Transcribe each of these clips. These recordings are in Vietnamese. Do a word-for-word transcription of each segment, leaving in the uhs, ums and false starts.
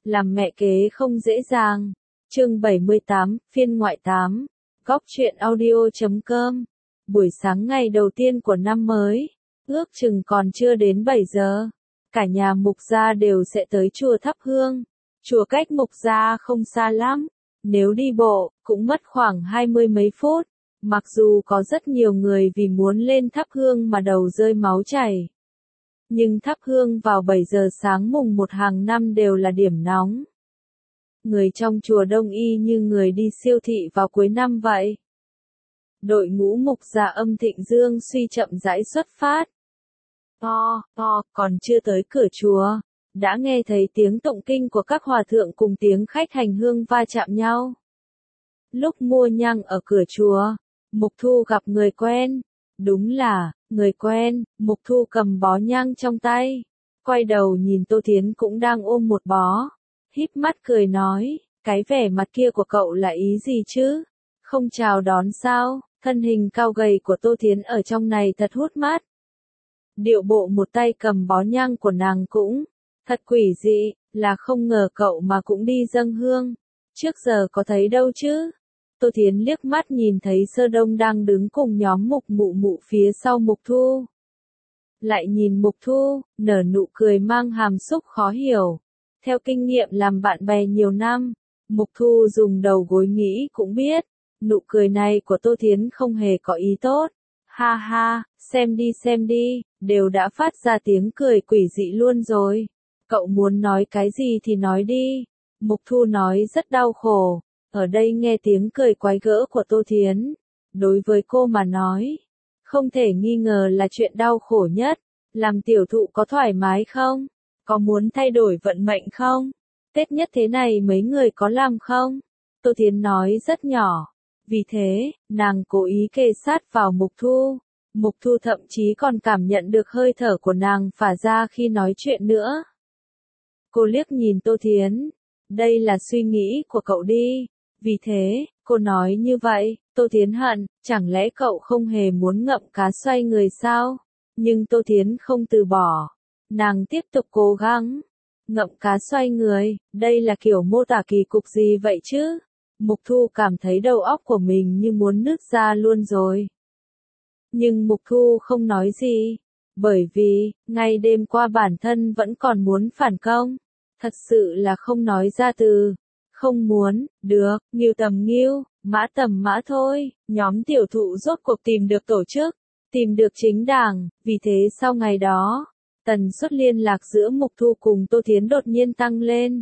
làm mẹ kế không dễ dàng. Chương bảy mươi tám, phiên ngoại tám. Góc truyện audio chấm com. Buổi sáng ngày đầu tiên của năm mới, ước chừng còn chưa đến bảy giờ, cả nhà Mục gia đều sẽ tới chùa thắp hương. Chùa cách Mục gia không xa lắm, nếu đi bộ cũng mất khoảng hai mươi mấy phút. Mặc dù có rất nhiều người vì muốn lên thắp hương mà đầu rơi máu chảy, nhưng thắp hương vào bảy giờ sáng mùng một hàng năm đều là điểm nóng. Người trong chùa đông y như người đi siêu thị vào cuối năm vậy. Đội ngũ Mục gia Âm Thịnh Dương Suy chậm rãi xuất phát. To, to, còn chưa tới cửa chùa, đã nghe thấy tiếng tụng kinh của các hòa thượng cùng tiếng khách hành hương va chạm nhau. Lúc mua nhang ở cửa chùa, Mục Thu gặp người quen. Đúng là, người quen. Mục Thu cầm bó nhang trong tay, quay đầu nhìn Tô Thiến cũng đang ôm một bó, híp mắt cười nói, cái vẻ mặt kia của cậu là ý gì chứ? Không chào đón sao? Thân hình cao gầy của Tô Thiến ở trong này thật hút mắt. Điệu bộ một tay cầm bó nhang của nàng cũng thật quỷ dị, là không ngờ cậu mà cũng đi dâng hương. Trước giờ có thấy đâu chứ? Tô Thiến liếc mắt nhìn thấy Sơ Đông đang đứng cùng nhóm Mục Mụ Mụ phía sau Mục Thu. Lại nhìn Mục Thu, nở nụ cười mang hàm xúc khó hiểu. Theo kinh nghiệm làm bạn bè nhiều năm, Mục Thu dùng đầu gối nghĩ cũng biết, nụ cười này của Tô Thiến không hề có ý tốt. Ha ha, xem đi xem đi, đều đã phát ra tiếng cười quỷ dị luôn rồi. Cậu muốn nói cái gì thì nói đi. Mục Thu nói rất đau khổ. Ở đây nghe tiếng cười quái gỡ của Tô Thiến, đối với cô mà nói, không thể nghi ngờ là chuyện đau khổ nhất. Làm tiểu thụ có thoải mái không? Có muốn thay đổi vận mệnh không? Tết nhất thế này mấy người có làm không? Tô Thiến nói rất nhỏ. Vì thế, nàng cố ý kề sát vào Mục Thu. Mục Thu thậm chí còn cảm nhận được hơi thở của nàng phả ra khi nói chuyện nữa. Cô liếc nhìn Tô Thiến. Đây là suy nghĩ của cậu đi. Vì thế, cô nói như vậy. Tô Thiến hận, chẳng lẽ cậu không hề muốn ngậm cá xoay người sao? Nhưng Tô Thiến không từ bỏ. Nàng tiếp tục cố gắng. Ngậm cá xoay người, đây là kiểu mô tả kỳ cục gì vậy chứ? Mục Thu cảm thấy đầu óc của mình như muốn nứt ra luôn rồi. Nhưng Mục Thu không nói gì, bởi vì, ngay đêm qua bản thân vẫn còn muốn phản công. Thật sự là không nói ra từ. Không muốn, được, nghiêu tầm nghiêu, mã tầm mã thôi. Nhóm tiểu thụ rốt cuộc tìm được tổ chức, tìm được chính đảng. Vì thế sau ngày đó, tần suất liên lạc giữa Mục Thu cùng Tô Thiến đột nhiên tăng lên.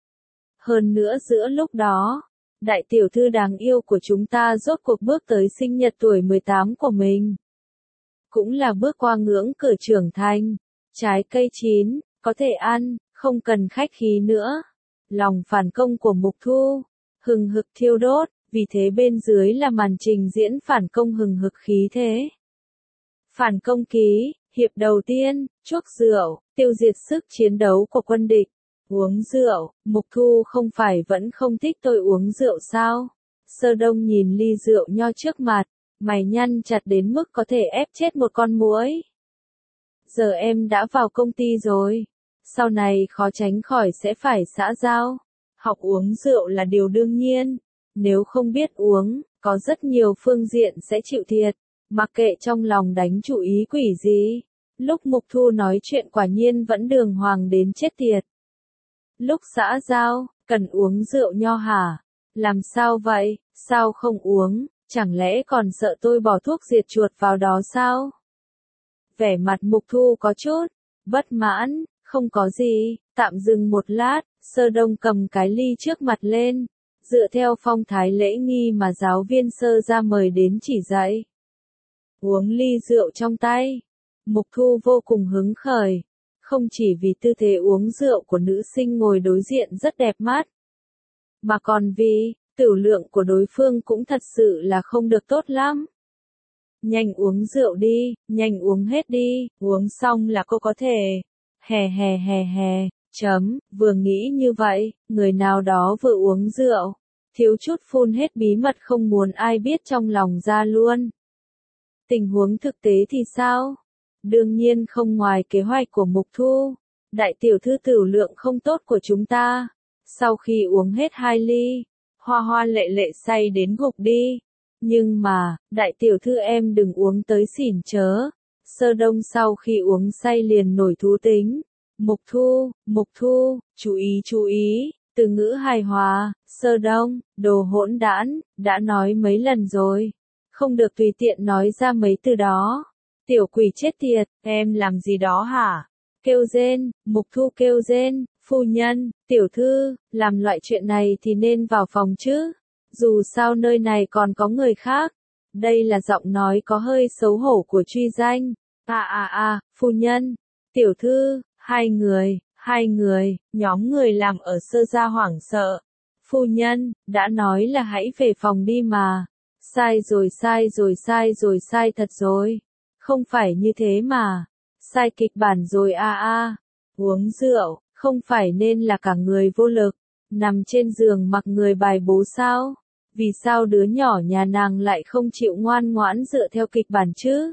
Hơn nữa giữa lúc đó, đại tiểu thư đáng yêu của chúng ta rốt cuộc bước tới sinh nhật tuổi mười tám của mình. Cũng là bước qua ngưỡng cửa trưởng thành. Trái cây chín, có thể ăn, không cần khách khí nữa. Lòng phản công của Mục Thu hừng hực thiêu đốt, vì thế bên dưới là màn trình diễn phản công hừng hực khí thế. Phản công ký, hiệp đầu tiên, chuốc rượu, tiêu diệt sức chiến đấu của quân địch. Uống rượu, Mục Thu không phải vẫn không thích tôi uống rượu sao? Sơ Đông nhìn ly rượu nho trước mặt, mày nhăn chặt đến mức có thể ép chết một con muỗi. Giờ em đã vào công ty rồi, sau này khó tránh khỏi sẽ phải xã giao. Học uống rượu là điều đương nhiên, nếu không biết uống, có rất nhiều phương diện sẽ chịu thiệt, mặc kệ trong lòng đánh chủ ý quỷ gì. Lúc Mục Thu nói chuyện quả nhiên vẫn đường hoàng đến chết tiệt. Lúc xã giao, cần uống rượu nho hả? Làm sao vậy? Sao không uống? Chẳng lẽ còn sợ tôi bỏ thuốc diệt chuột vào đó sao? Vẻ mặt Mục Thu có chút bất mãn. Không có gì, tạm dừng một lát, Sơ Đông cầm cái ly trước mặt lên, dựa theo phong thái lễ nghi mà giáo viên Sơ ra mời đến chỉ dạy. Uống ly rượu trong tay, Mục Thu vô cùng hứng khởi, không chỉ vì tư thế uống rượu của nữ sinh ngồi đối diện rất đẹp mắt, mà còn vì, tửu lượng của đối phương cũng thật sự là không được tốt lắm. Nhanh uống rượu đi, nhanh uống hết đi, uống xong là cô có thể... Hè hè hè hè, chấm, vừa nghĩ như vậy, người nào đó vừa uống rượu, thiếu chút phun hết bí mật không muốn ai biết trong lòng ra luôn. Tình huống thực tế thì sao? Đương nhiên không ngoài kế hoạch của Mục Thu. Đại tiểu thư tửu lượng không tốt của chúng ta, Sau khi uống hết hai ly, Hoa Hoa lệ lệ say đến gục đi. Nhưng mà, đại tiểu thư em đừng uống tới xỉn chớ. Sơ Đông sau khi uống say liền nổi thú tính. Mục Thu, Mục Thu, chú ý chú ý, từ ngữ hài hòa. Sơ Đông, đồ hỗn đản, đã nói mấy lần rồi. Không được tùy tiện nói ra mấy từ đó. Tiểu quỷ chết tiệt, em làm gì đó hả? Kêu rên, Mục Thu kêu rên, phu nhân, tiểu thư, làm loại chuyện này thì nên vào phòng chứ. Dù sao nơi này còn có người khác. Đây là giọng nói có hơi xấu hổ của Truy Danh. À à à, phu nhân, tiểu thư, hai người, hai người, nhóm người làm ở Sơ gia hoảng sợ. Phu nhân, đã nói là hãy về phòng đi mà. Sai rồi sai rồi sai rồi sai thật rồi. Không phải như thế mà. Sai kịch bản rồi a a. Uống rượu, không phải nên là cả người vô lực. Nằm trên giường mặc người bài bố sao? Vì sao đứa nhỏ nhà nàng lại không chịu ngoan ngoãn dựa theo kịch bản chứ?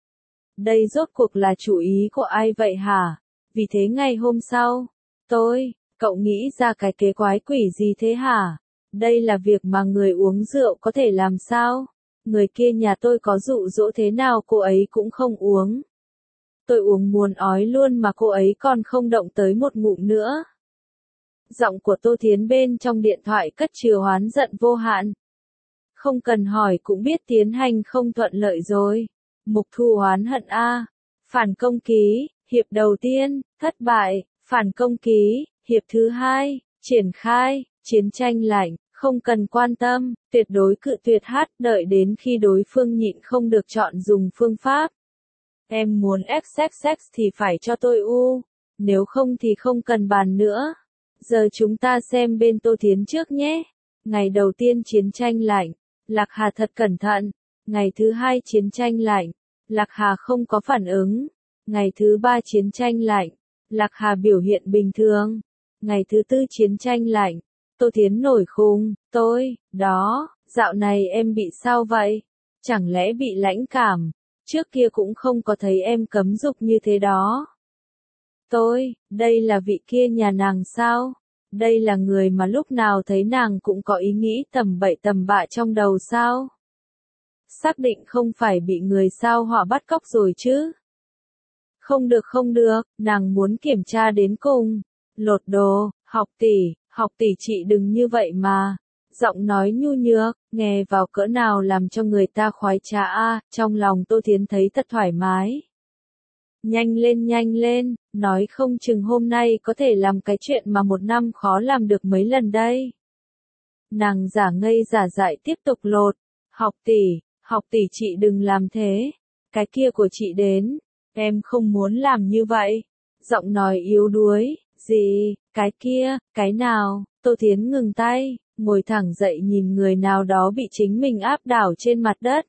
Đây rốt cuộc là chủ ý của ai vậy hả? Vì thế ngày hôm sau, tôi, cậu nghĩ ra cái kế quái quỷ gì thế hả? Đây là việc mà người uống rượu có thể làm sao? Người kia nhà tôi có dụ dỗ thế nào cô ấy cũng không uống. Tôi uống muốn ói luôn mà cô ấy còn không động tới một ngụm nữa. Giọng của Tô Thiến bên trong điện thoại cất chứa oán giận vô hạn. Không cần hỏi cũng biết tiến hành không thuận lợi rồi. Mục Thu oán hận a. Phản công ký, hiệp đầu tiên, thất bại, phản công ký, hiệp thứ hai, triển khai, chiến tranh lạnh, không cần quan tâm, tuyệt đối cự tuyệt hát, đợi đến khi đối phương nhịn không được chọn dùng phương pháp. Em muốn xx thì phải cho tôi u, nếu không thì không cần bàn nữa. Giờ chúng ta xem bên Tô Thiến trước nhé. Ngày đầu tiên chiến tranh lạnh, Lạc Hà thật cẩn thận. Ngày thứ hai chiến tranh lạnh, Lạc Hà không có phản ứng. Ngày thứ ba chiến tranh lạnh, Lạc Hà biểu hiện bình thường. Ngày thứ tư chiến tranh lạnh, Tô Thiến nổi khùng, tôi, đó, dạo này em bị sao vậy? Chẳng lẽ bị lãnh cảm? Trước kia cũng không có thấy em cấm dục như thế đó. Tôi, đây là vị kia nhà nàng sao? Đây là người mà lúc nào thấy nàng cũng có ý nghĩ tầm bậy tầm bạ trong đầu sao? Xác định không phải bị người sao họ bắt cóc rồi chứ? Không được không được, nàng muốn kiểm tra đến cùng. Lột đồ, học tỷ, học tỷ chị đừng như vậy mà. Giọng nói nhu nhược, nghe vào cỡ nào làm cho người ta khoái trá a, trong lòng Tô Thiến thấy thật thoải mái. Nhanh lên nhanh lên, nói không chừng hôm nay có thể làm cái chuyện mà một năm khó làm được mấy lần đây. Nàng giả ngây giả dại tiếp tục lột. Học tỷ, học tỷ chị đừng làm thế. Cái kia của chị đến, em không muốn làm như vậy. Giọng nói yếu đuối, gì, cái kia, cái nào, Tô Thiến ngừng tay, ngồi thẳng dậy nhìn người nào đó bị chính mình áp đảo trên mặt đất.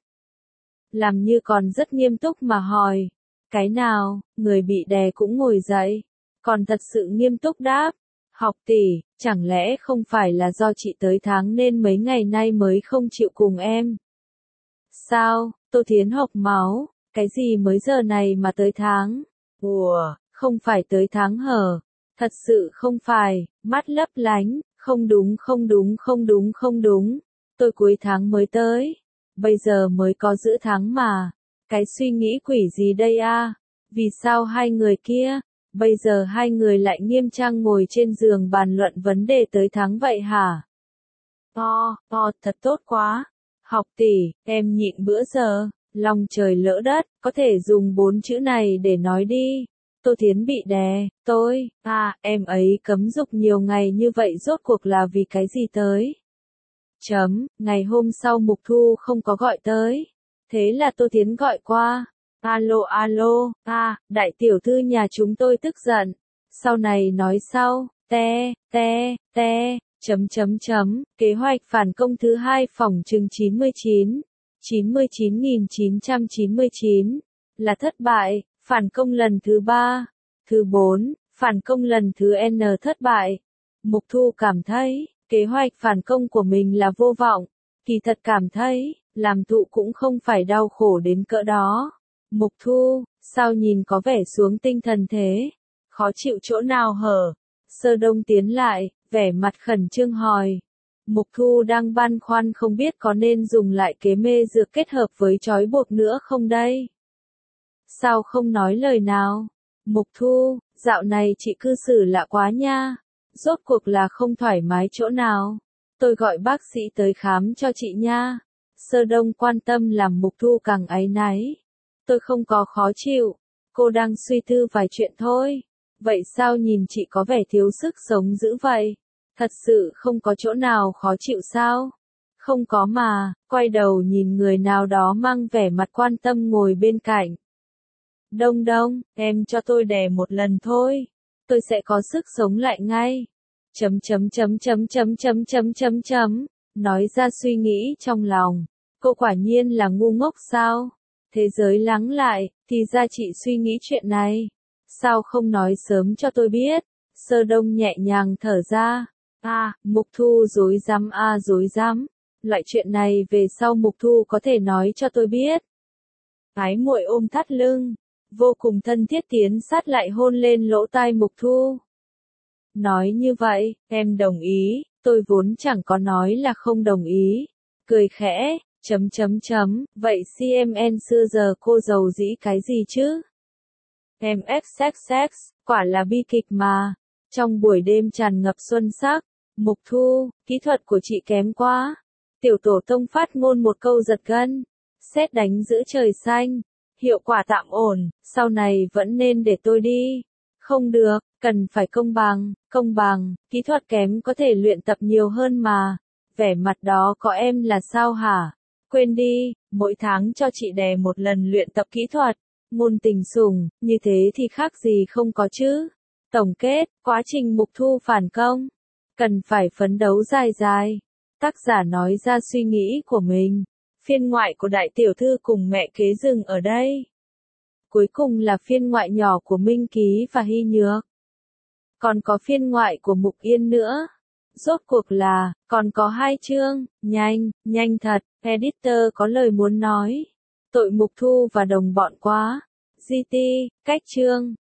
Làm như còn rất nghiêm túc mà hỏi. Cái nào, người bị đè cũng ngồi dậy, còn thật sự nghiêm túc đáp. Học tỷ, chẳng lẽ không phải là do chị tới tháng nên mấy ngày nay mới không chịu cùng em? Sao, Tô Thiến hộc máu, cái gì mới giờ này mà tới tháng? Ủa, không phải tới tháng hở, thật sự không phải, mắt lấp lánh, không đúng không đúng không đúng không đúng, tôi cuối tháng mới tới, bây giờ mới có giữa tháng mà. Cái suy nghĩ quỷ gì đây a? Vì sao hai người kia, bây giờ hai người lại nghiêm trang ngồi trên giường bàn luận vấn đề tới tháng vậy hả? To, to, thật tốt quá. Học tỷ, em nhịn bữa giờ, lòng trời lỡ đất, có thể dùng bốn chữ này để nói đi. Tô Thiến bị đè, tôi, à, em ấy cấm dục nhiều ngày như vậy rốt cuộc là vì cái gì tới? Chấm, ngày hôm sau Mục Thu không có gọi tới. Thế là Tô Thiến gọi qua. Alo alo, à, đại tiểu thư nhà chúng tôi tức giận. Sau này nói sau, te, te, te, chấm chấm chấm, kế hoạch phản công thứ hai phòng trừng chín mươi chín, chín mươi chín nghìn chín trăm chín mươi chín, là thất bại, phản công lần thứ ba, thứ bốn, phản công lần thứ N thất bại. Mục Thu cảm thấy, kế hoạch phản công của mình là vô vọng, kỳ thật cảm thấy, làm thụ cũng không phải đau khổ đến cỡ đó. Mục Thu, sao nhìn có vẻ xuống tinh thần thế? Khó chịu chỗ nào hở? Sơ Đông tiến lại, vẻ mặt khẩn trương hỏi. Mục Thu đang băn khoăn không biết có nên dùng lại kế mê dược kết hợp với trói buộc nữa không đây. Sao không nói lời nào? Mục Thu, dạo này chị cư xử lạ quá nha. Rốt cuộc là không thoải mái chỗ nào. Tôi gọi bác sĩ tới khám cho chị nha. Sơ Đông quan tâm làm Mục Thu càng áy náy. Tôi không có khó chịu. Cô đang suy tư vài chuyện thôi. Vậy sao nhìn chị có vẻ thiếu sức sống dữ vậy? Thật sự không có chỗ nào khó chịu sao? Không có mà, quay đầu nhìn người nào đó mang vẻ mặt quan tâm ngồi bên cạnh. Đông Đông, em cho tôi đè một lần thôi. Tôi sẽ có sức sống lại ngay. Chấm chấm chấm chấm chấm chấm chấm chấm chấm. Nói ra suy nghĩ trong lòng. Cô quả nhiên là ngu ngốc sao? Thế giới lắng lại, thì ra chị suy nghĩ chuyện này. Sao không nói sớm cho tôi biết? Sơ Đông nhẹ nhàng thở ra. À, Mục Thu dối rắm à dối rắm. Loại chuyện này về sau Mục Thu có thể nói cho tôi biết. Ái muội ôm thắt lưng, vô cùng thân thiết tiến sát lại hôn lên lỗ tai Mục Thu. Nói như vậy, em đồng ý, tôi vốn chẳng có nói là không đồng ý. Cười khẽ, chấm chấm chấm, vậy xê em en xưa giờ cô giàu dĩ cái gì chứ? Em ép sex sex, quả là bi kịch mà. Trong buổi đêm tràn ngập xuân sắc, Mục Thu, kỹ thuật của chị kém quá. Tiểu tổ tông phát ngôn một câu giật gân. Sét đánh giữa trời xanh. Hiệu quả tạm ổn, sau này vẫn nên để tôi đi. Không được, cần phải công bằng, công bằng, kỹ thuật kém có thể luyện tập nhiều hơn mà. Vẻ mặt đó có em là sao hả? Quên đi, mỗi tháng cho chị đè một lần luyện tập kỹ thuật. Ngôn tình sủng, như thế thì khác gì không có chứ. Tổng kết, quá trình Mục Thu phản công. Cần phải phấn đấu dài dài. Tác giả nói ra suy nghĩ của mình. Phiên ngoại của đại tiểu thư cùng mẹ kế dừng ở đây. Cuối cùng là phiên ngoại nhỏ của Minh Ký và Hy Nhược. Còn có phiên ngoại của Mục Yên nữa. Rốt cuộc là, còn có hai chương, nhanh, nhanh thật, editor có lời muốn nói. Tội Mục Thu và đồng bọn quá. giê tê, cách chương.